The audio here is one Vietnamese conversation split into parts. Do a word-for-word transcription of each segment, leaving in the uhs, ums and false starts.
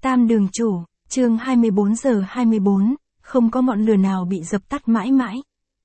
Tam đường chủ, chương hai mươi bốn giờ hai mươi bốn, không có ngọn lửa nào bị dập tắt mãi mãi.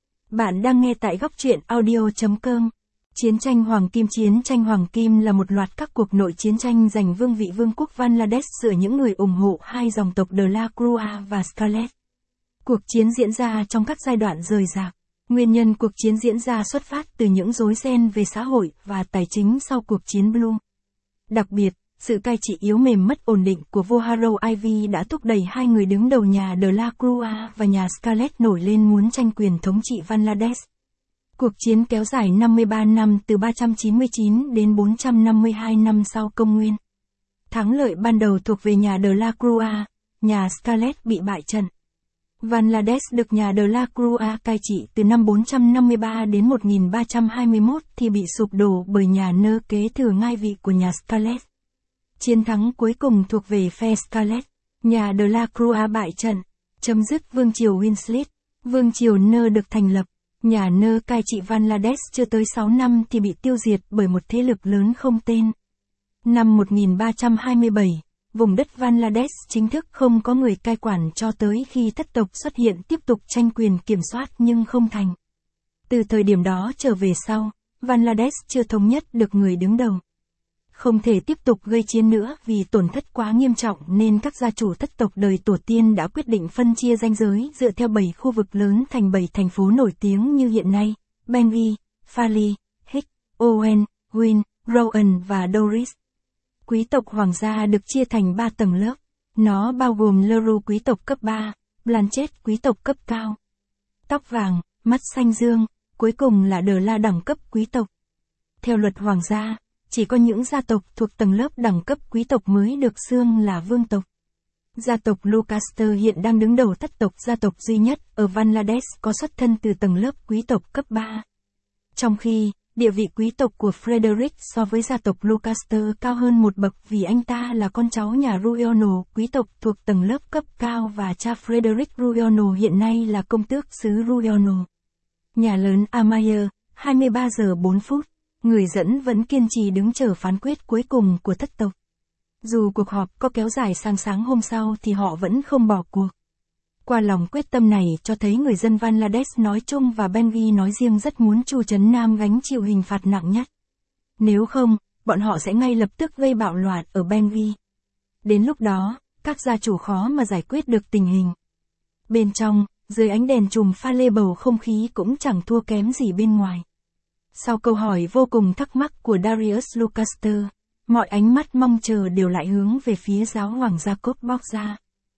Bạn đang nghe tại góc truyện audio chấm com. Chiến tranh Hoàng Kim. Chiến tranh Hoàng Kim là một loạt các cuộc nội chiến tranh giành vương vị vương quốc Bangladesh giữa những người ủng hộ hai dòng tộc De La Crua và Scarlett. Cuộc chiến diễn ra trong các giai đoạn rời rạc. Nguyên nhân cuộc chiến diễn ra xuất phát từ những rối ren về xã hội và tài chính sau cuộc chiến Blue. Đặc biệt, sự cai trị yếu mềm mất ổn định của vua Harold Ivy đã thúc đẩy hai người đứng đầu nhà De La Crua và nhà Scarlett nổi lên muốn tranh quyền thống trị Bangladesh. Cuộc chiến kéo dài năm mươi ba năm từ ba trăm chín mươi chín đến bốn trăm năm mươi hai năm sau công nguyên. Thắng lợi ban đầu thuộc về nhà De La Crua, nhà Scarlett bị bại trận. Bangladesh được nhà De La Crua cai trị từ năm bốn trăm năm mươi ba đến một nghìn ba trăm hai mươi mốt thì bị sụp đổ bởi nhà Nơ kế thừa ngai vị của nhà Scarlett. Chiến thắng cuối cùng thuộc về phe Scarlett, nhà De La Crua bại trận, chấm dứt vương triều Winslet, vương triều Nơ được thành lập. Nhà Nơ cai trị Bangladesh chưa tới sáu năm thì bị tiêu diệt bởi một thế lực lớn không tên. Năm một nghìn ba trăm hai mươi bảy, vùng đất Bangladesh chính thức không có người cai quản cho tới khi thất tộc xuất hiện tiếp tục tranh quyền kiểm soát nhưng không thành. Từ thời điểm đó trở về sau, Bangladesh chưa thống nhất được người đứng đầu. Không thể tiếp tục gây chiến nữa vì tổn thất quá nghiêm trọng nên các gia chủ thất tộc đời tổ tiên đã quyết định phân chia ranh giới dựa theo bảy khu vực lớn thành bảy thành phố nổi tiếng như hiện nay: Bengi, Fali, Hick, Owen, Win, Rowan và Doris. Quý tộc hoàng gia được chia thành ba tầng lớp. Nó bao gồm Leru quý tộc cấp ba, Blanchett quý tộc cấp cao, tóc vàng, mắt xanh dương, cuối cùng là De La đẳng cấp quý tộc. Theo luật hoàng gia, chỉ có những gia tộc thuộc tầng lớp đẳng cấp quý tộc mới được xưng là vương tộc. Gia tộc Lancaster hiện đang đứng đầu thất tộc gia tộc duy nhất ở Bangladesh có xuất thân từ tầng lớp quý tộc cấp ba. Trong khi, địa vị quý tộc của Frederick so với gia tộc Lancaster cao hơn một bậc vì anh ta là con cháu nhà Ruyono, quý tộc thuộc tầng lớp cấp cao và cha Frederick Ruyono hiện nay là công tước xứ Ruyono. Nhà lớn Amayer, hai mươi ba giờ bốn phút. Người dẫn vẫn kiên trì đứng chờ phán quyết cuối cùng của thất tộc. Dù cuộc họp có kéo dài sang sáng hôm sau thì họ vẫn không bỏ cuộc. Qua lòng quyết tâm này cho thấy người dân Bangladesh nói chung và Bengi nói riêng rất muốn Chu Trấn Nam gánh chịu hình phạt nặng nhất. Nếu không, bọn họ sẽ ngay lập tức gây bạo loạn ở Bengi. Đến lúc đó, các gia chủ khó mà giải quyết được tình hình. Bên trong, dưới ánh đèn chùm pha lê bầu không khí cũng chẳng thua kém gì bên ngoài. Sau câu hỏi vô cùng thắc mắc của Darius Lancaster, mọi ánh mắt mong chờ đều lại hướng về phía giáo hoàng Jacob Borgia.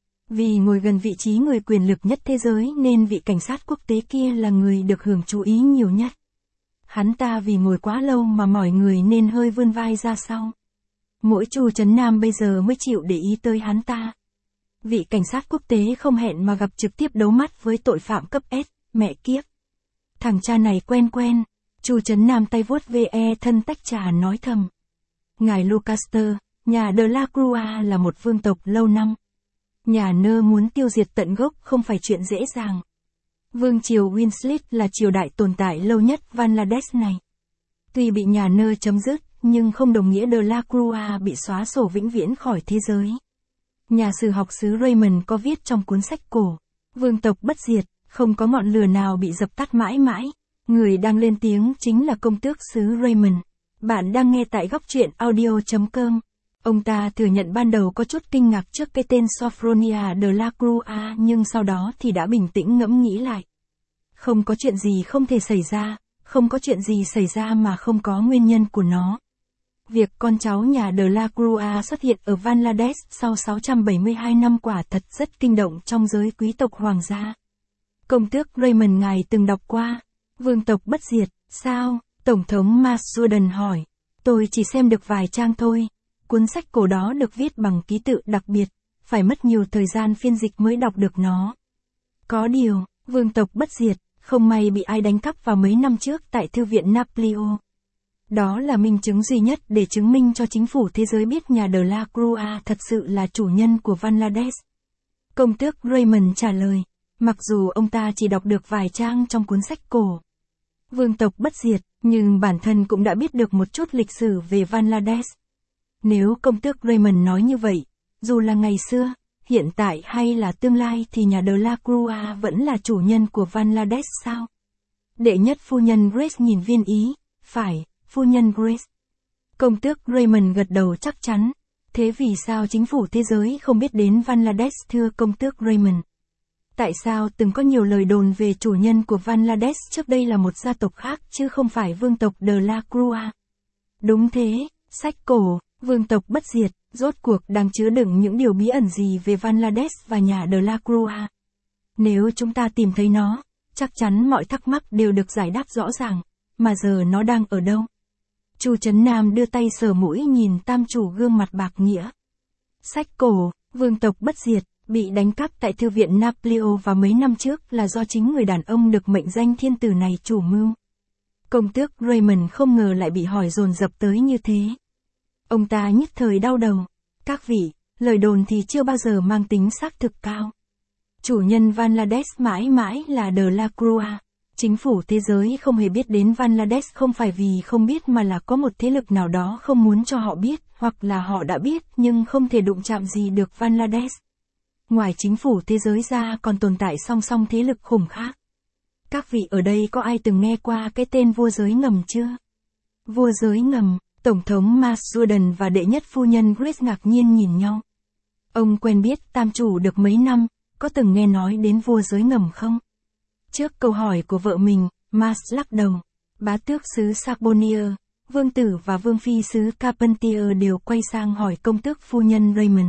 Vì ngồi gần vị trí người quyền lực nhất thế giới nên vị cảnh sát quốc tế kia là người được hưởng chú ý nhiều nhất. Hắn ta vì ngồi quá lâu mà mỏi người nên hơi vươn vai ra sau. Mỗi Chu Trấn Nam bây giờ mới chịu để ý tới hắn ta. Vị cảnh sát quốc tế không hẹn mà gặp trực tiếp đấu mắt với tội phạm cấp S, mẹ kiếp. Thằng cha này quen quen. Chu Trấn Nam tay vuốt ve thân tách trà nói thầm. Ngài Lancaster, nhà De La Crua là một vương tộc lâu năm. Nhà Nơ muốn tiêu diệt tận gốc không phải chuyện dễ dàng. Vương triều Winslet là triều đại tồn tại lâu nhất Bangladesh này. Tuy bị nhà Nơ chấm dứt, nhưng không đồng nghĩa De La Crua bị xóa sổ vĩnh viễn khỏi thế giới. Nhà sử học xứ Raymond có viết trong cuốn sách cổ, vương tộc bất diệt, không có ngọn lửa nào bị dập tắt mãi mãi. Người đang lên tiếng chính là công tước xứ Raymond. Bạn đang nghe tại góc truyện audio chấm com. Ông ta thừa nhận ban đầu có chút kinh ngạc trước cái tên Sophronia De La Crua nhưng sau đó thì đã bình tĩnh ngẫm nghĩ lại. Không có chuyện gì không thể xảy ra, không có chuyện gì xảy ra mà không có nguyên nhân của nó. Việc con cháu nhà De La Crua xuất hiện ở Bangladesh sau sáu trăm bảy mươi hai năm quả thật rất kinh động trong giới quý tộc hoàng gia. Công tước Raymond ngài từng đọc qua Vương tộc bất diệt, sao? Tổng thống Masudhan hỏi. Tôi chỉ xem được vài trang thôi. Cuốn sách cổ đó được viết bằng ký tự đặc biệt, phải mất nhiều thời gian phiên dịch mới đọc được nó. Có điều, vương tộc bất diệt, không may bị ai đánh cắp vào mấy năm trước tại Thư viện Naplio. Đó là minh chứng duy nhất để chứng minh cho chính phủ thế giới biết nhà De La Crua thật sự là chủ nhân của Bangladesh. Công tước Raymond trả lời, mặc dù ông ta chỉ đọc được vài trang trong cuốn sách cổ Vương tộc bất diệt, nhưng bản thân cũng đã biết được một chút lịch sử về Bangladesh. Nếu công tước Raymond nói như vậy, Dù là ngày xưa, hiện tại hay là tương lai thì nhà Delacroix vẫn là chủ nhân của Bangladesh sao? Đệ nhất phu nhân Grace nhìn Viên Ý, phải, phu nhân Grace. Công tước Raymond gật đầu chắc chắn. Thế vì sao chính phủ thế giới không biết đến Bangladesh thưa công tước Raymond? Tại sao từng có nhiều lời đồn về chủ nhân của Bangladesh trước đây là một gia tộc khác chứ không phải vương tộc Delacroix? Đúng thế, sách cổ, vương tộc bất diệt, rốt cuộc đang chứa đựng những điều bí ẩn gì về Bangladesh và nhà Delacroix? Nếu chúng ta tìm thấy nó, chắc chắn mọi thắc mắc đều được giải đáp rõ ràng, mà giờ nó đang ở đâu? Chu Trấn Nam đưa tay sờ mũi nhìn tam chủ gương mặt bạc nghĩa. Sách cổ, vương tộc bất diệt, bị đánh cắp tại thư viện Naplio vào mấy năm trước là do chính người đàn ông được mệnh danh thiên tử này chủ mưu. Công tước Raymond không ngờ lại bị hỏi dồn dập tới như thế. Ông ta nhất thời đau đầu. Các vị, lời đồn thì chưa bao giờ mang tính xác thực cao. Chủ nhân Bangladesh mãi mãi là Delacroix. Chính phủ thế giới không hề biết đến Bangladesh không phải vì không biết mà là có một thế lực nào đó không muốn cho họ biết, hoặc là họ đã biết nhưng không thể đụng chạm gì được Bangladesh. Ngoài chính phủ thế giới ra còn tồn tại song song thế lực khủng khác. Các vị ở đây có ai từng nghe qua cái tên vua giới ngầm chưa? Vua giới ngầm, Tổng thống Mark Jordan và đệ nhất phu nhân Grace ngạc nhiên nhìn nhau. Ông quen biết tam chủ được mấy năm, có từng nghe nói đến vua giới ngầm không? Trước câu hỏi của vợ mình, Mark lắc đầu. Bá tước xứ Sarbonia, vương tử và vương phi xứ Carpentier đều quay sang hỏi công tước phu nhân Raymond.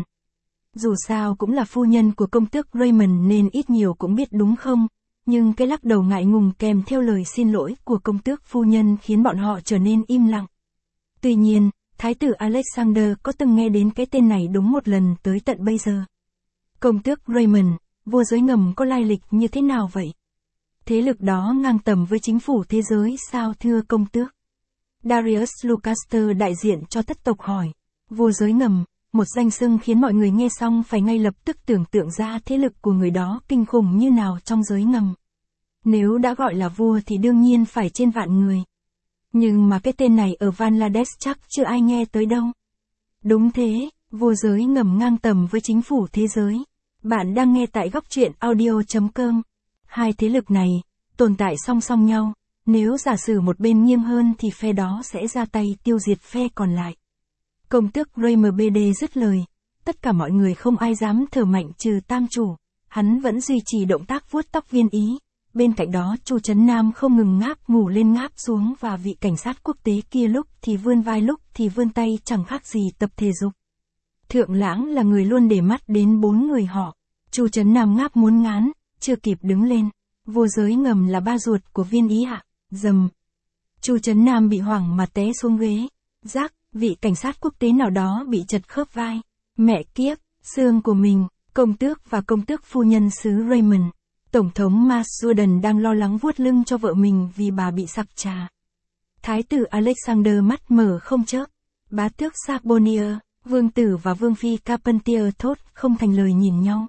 Dù sao cũng là phu nhân của công tước Raymond nên ít nhiều cũng biết đúng không? Nhưng cái lắc đầu ngại ngùng kèm theo lời xin lỗi của công tước phu nhân khiến bọn họ trở nên im lặng. Tuy nhiên, Thái tử Alexander có từng nghe đến cái tên này đúng một lần tới tận bây giờ. Công tước Raymond, vua giới ngầm có lai lịch như thế nào vậy? Thế lực đó ngang tầm với chính phủ thế giới sao thưa công tước? Darius Lucaster đại diện cho thất tộc hỏi. Vua giới ngầm, một danh xưng khiến mọi người nghe xong phải ngay lập tức tưởng tượng ra thế lực của người đó kinh khủng như nào trong giới ngầm. Nếu đã gọi là vua thì đương nhiên phải trên vạn người. Nhưng mà cái tên này ở Bangladesh chắc chưa ai nghe tới đâu. Đúng thế, vua giới ngầm ngang tầm với chính phủ thế giới. Bạn đang nghe tại góc truyện audio chấm com. Hai thế lực này, tồn tại song song nhau, nếu giả sử một bên nghiêng hơn thì phe đó sẽ ra tay tiêu diệt phe còn lại. Công tước Raymond bê đê dứt lời, tất cả mọi người không ai dám thở mạnh trừ tam chủ, hắn vẫn duy trì động tác vuốt tóc Viên Ý, bên cạnh đó Chu Trấn Nam không ngừng ngáp ngủ lên ngáp xuống và vị cảnh sát quốc tế kia lúc thì vươn vai lúc thì vươn tay chẳng khác gì tập thể dục. Thượng lãng là người luôn để mắt đến bốn người họ, Chu Trấn Nam ngáp muốn ngán, chưa kịp đứng lên, vua giới ngầm là ba ruột của Viên Ý ạ, dầm. Chu Trấn Nam bị hoảng mà té xuống ghế, rác, vị cảnh sát quốc tế nào đó bị chật khớp vai, mẹ kiếp, xương của mình, công tước và công tước phu nhân xứ Raymond. Tổng thống Mark Jordan đang lo lắng vuốt lưng cho vợ mình vì bà bị sặc trà. Thái tử Alexander mắt mở không chớp, bá tước Sarbonia, vương tử và vương phi Carpentier thốt không thành lời nhìn nhau.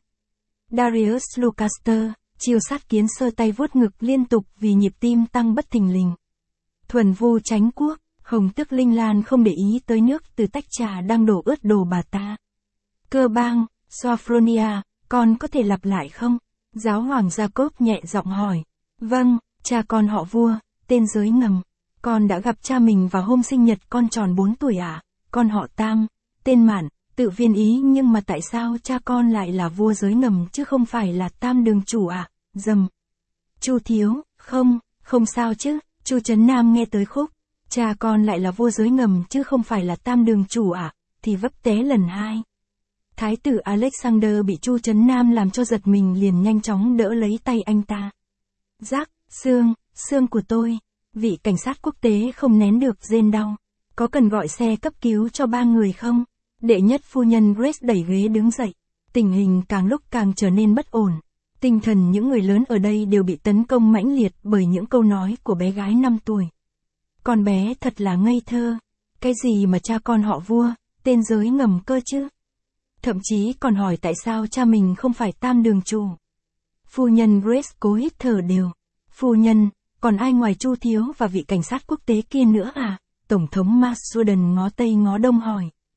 Darius Lucaster, chiêu sát kiến sơ tay vuốt ngực liên tục vì nhịp tim tăng bất thình lình. Thuần vu Chánh quốc, Hồng tước Linh Lan không để ý tới nước từ tách trà đang đổ ướt đồ bà ta. Cơ bang, Sophronia, con có thể lặp lại không? Giáo hoàng Jacob nhẹ giọng hỏi. Vâng, cha con họ vua, tên giới ngầm. Con đã gặp cha mình vào hôm sinh nhật con tròn bốn tuổi ạ. À? Con họ Tam, tên Mạn, tự Viên Ý nhưng mà tại sao cha con lại là vua giới ngầm chứ không phải là Tam đường chủ ạ? À? Dầm. Chu thiếu, không, không sao chứ, Chu Trấn Nam nghe tới khúc. Cha con lại là vua giới ngầm chứ không phải là Tam đường chủ ạ, à? Thì vấp té lần hai. Thái tử Alexander bị Chu Trấn Nam làm cho giật mình liền nhanh chóng đỡ lấy tay anh ta. Rác, xương, xương của tôi. Vị cảnh sát quốc tế không nén được rên đau. Có cần gọi xe cấp cứu cho ba người không? Đệ nhất phu nhân Grace đẩy ghế đứng dậy. Tình hình càng lúc càng trở nên bất ổn. Tinh thần những người lớn ở đây đều bị tấn công mãnh liệt bởi những câu nói của bé gái năm tuổi. Con bé thật là ngây thơ. Cái gì mà cha con họ vua, tên giới ngầm cơ chứ? Thậm chí còn hỏi tại sao cha mình không phải Tam đường chủ. Phu nhân Grace cố hít thở đều. Phu nhân, còn ai ngoài Chu thiếu và vị cảnh sát quốc tế kia nữa à? Tổng thống Mark Jordan ngó tây ngó đông hỏi.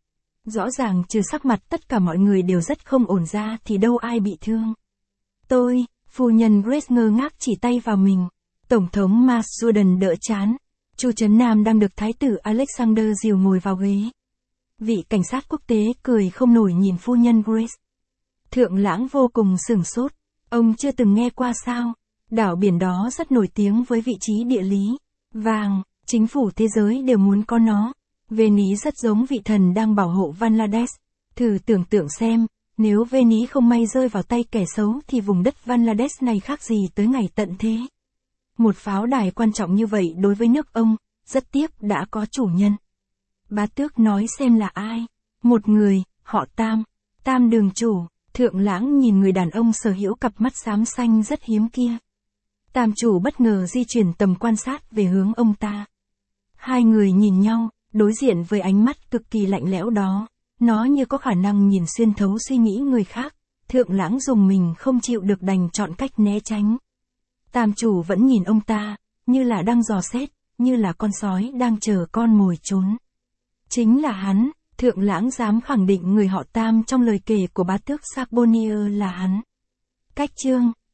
Rõ ràng trừ sắc mặt tất cả mọi người đều rất không ổn ra thì đâu ai bị thương. Tôi, phu nhân Grace ngơ ngác chỉ tay vào mình. Tổng thống Mark Jordan đỡ chán. Chu Trấn Nam đang được Thái tử Alexander dìu ngồi vào ghế. Vị cảnh sát quốc tế cười không nổi nhìn phu nhân Grace. Thượng lãng vô cùng sửng sốt. Ông chưa từng nghe qua sao? Đảo biển đó rất nổi tiếng với vị trí địa lý. Vàng, chính phủ thế giới đều muốn có nó. Venice rất giống vị thần đang bảo hộ Bangladesh. Thử tưởng tượng xem, nếu Venice không may rơi vào tay kẻ xấu thì vùng đất Bangladesh này khác gì tới ngày tận thế. Một pháo đài quan trọng như vậy đối với nước ông, rất tiếc đã có chủ nhân. Bá tước nói xem là ai? Một người, họ Tam. Tam đường chủ. Thượng lãng nhìn người đàn ông sở hữu cặp mắt xám xanh rất hiếm kia. Tam chủ bất ngờ di chuyển tầm quan sát về hướng ông ta. Hai người nhìn nhau, đối diện với ánh mắt cực kỳ lạnh lẽo đó. Nó như có khả năng nhìn xuyên thấu suy nghĩ người khác. Thượng lãng dùng mình không chịu được đành chọn cách né tránh. Tam chủ vẫn nhìn ông ta, như là đang dò xét, như là con sói đang chờ con mồi trốn. Chính là hắn, thượng lãng dám khẳng định người họ Tam trong lời kể của bá tước Sarbonier là hắn. Cách chương